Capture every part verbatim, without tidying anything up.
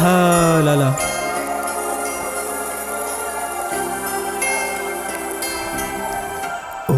Ah là là. Oh.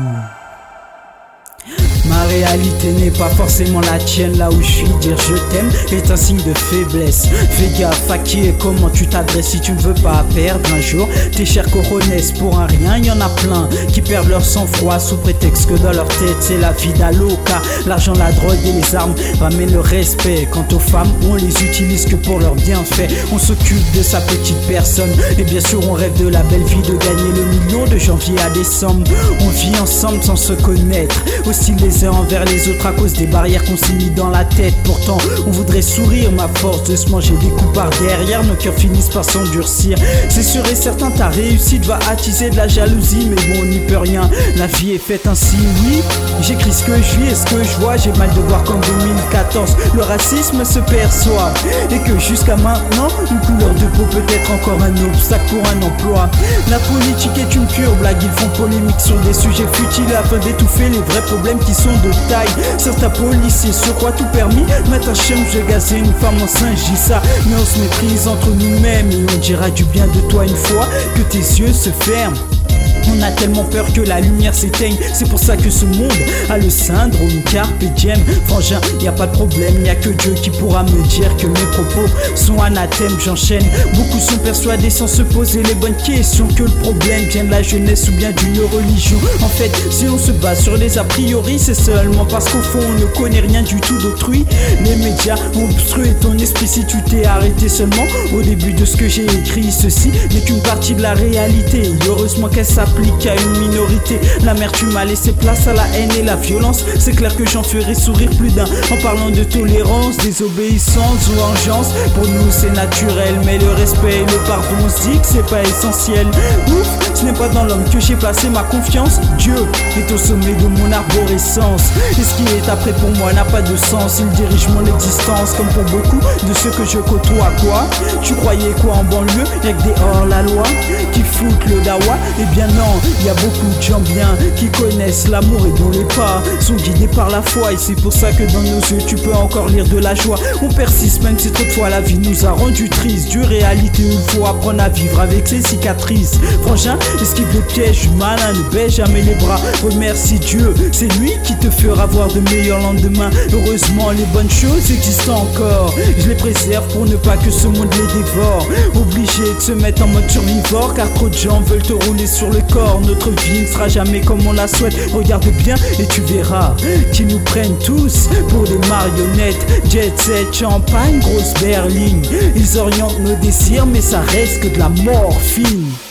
Ma réalité n'est pas forcément la tienne. Là où je suis, dire je t'aime est un signe de faiblesse. Fais gaffe à qui et comment tu t'adresses si tu ne veux pas perdre un jour tes chers coronets. Pour un rien, il y en a plein qui perdent leur sang-froid sous prétexte que dans leur tête c'est la vie d'Aloca. L'argent, la drogue et les armes ramènent le respect. Quant aux femmes, on les utilise que pour leurs bienfaits. On s'occupe de sa petite personne et bien sûr on rêve de la belle vie, de gagner le million de janvier à décembre. On vit ensemble sans se connaître, aussi les uns envers les autres à cause des barrières qu'on s'est mis dans la tête. Pourtant on voudrait sourire, ma force de se manger des coups par derrière, nos cœurs finissent par s'endurcir. C'est sûr et certain ta réussite va attiser de la jalousie, mais bon on n'y peut rien, la vie est faite ainsi. Oui, j'écris ce que je vis et ce que je vois, j'ai mal de voir qu'en deux mille quatorze le racisme se perçoit et que jusqu'à maintenant une couleur de peau peut être encore un obstacle pour un emploi. La politique est une pure blague, ils font polémique sur des sujets futiles afin d'étouffer les vrais problèmes qui sont de taille. Certains policiers sur quoi tout permis mettent un chien de gazer une femme enceinte, je dis ça, mais on se méprise entre nous-mêmes et on dira du bien de toi une fois que tes yeux se ferment. On a tellement peur que la lumière s'éteigne, c'est pour ça que ce monde a le syndrome carpe diem. Frangin, y a pas de problème, y a que Dieu qui pourra me dire que mes propos sont anathèmes. J'enchaîne, beaucoup sont persuadés sans se poser les bonnes questions que le problème vient de la jeunesse ou bien d'une religion. En fait, si on se base sur les a priori, c'est seulement parce qu'au fond on ne connaît rien du tout d'autrui. Les médias ont obstrué ton esprit si tu t'es arrêté seulement au début de ce que j'ai écrit. Ceci n'est qu'une partie de la réalité, et heureusement qu'elle s'applique à une minorité. L'amertume a laissé place à la haine et la violence. C'est clair que j'en ferai sourire plus d'un en parlant de tolérance, désobéissance ou vengeance. Pour nous c'est naturel, mais le respect et le pardon, on se dit que c'est pas essentiel. Ouf, ce n'est pas dans l'homme que j'ai placé ma confiance. Dieu est au sommet de mon arborescence, et ce qui est après pour moi n'a pas de sens. Il dirige mon existence comme pour beaucoup de ceux que je côtoie. Quoi, tu croyais quoi en banlieue? Y'a que des hors-la-loi qui foutent le dawa? Eh bien non, il y a beaucoup de gens bien qui connaissent l'amour et dont les pas sont guidés par la foi. Et c'est pour ça que dans nos yeux tu peux encore lire de la joie. On persiste même si trop de fois la vie nous a rendu tristes. Dure réalité, il faut apprendre à vivre avec ses cicatrices. Frangin, esquive le piège malin, ne baisse jamais les bras. Remercie Dieu, c'est lui qui te fera voir de meilleurs lendemains. Heureusement les bonnes choses existent encore, je les préserve pour ne pas que ce monde les dévore. Obligé de se mettre en mode survivor car trop de gens veulent te rouler sur le corps. Notre vie ne sera jamais comme on la souhaite. Regarde bien et tu verras qu'ils nous prennent tous pour des marionnettes. Jet set, champagne, grosse berline. Ils orientent nos désirs mais ça reste que de la morphine.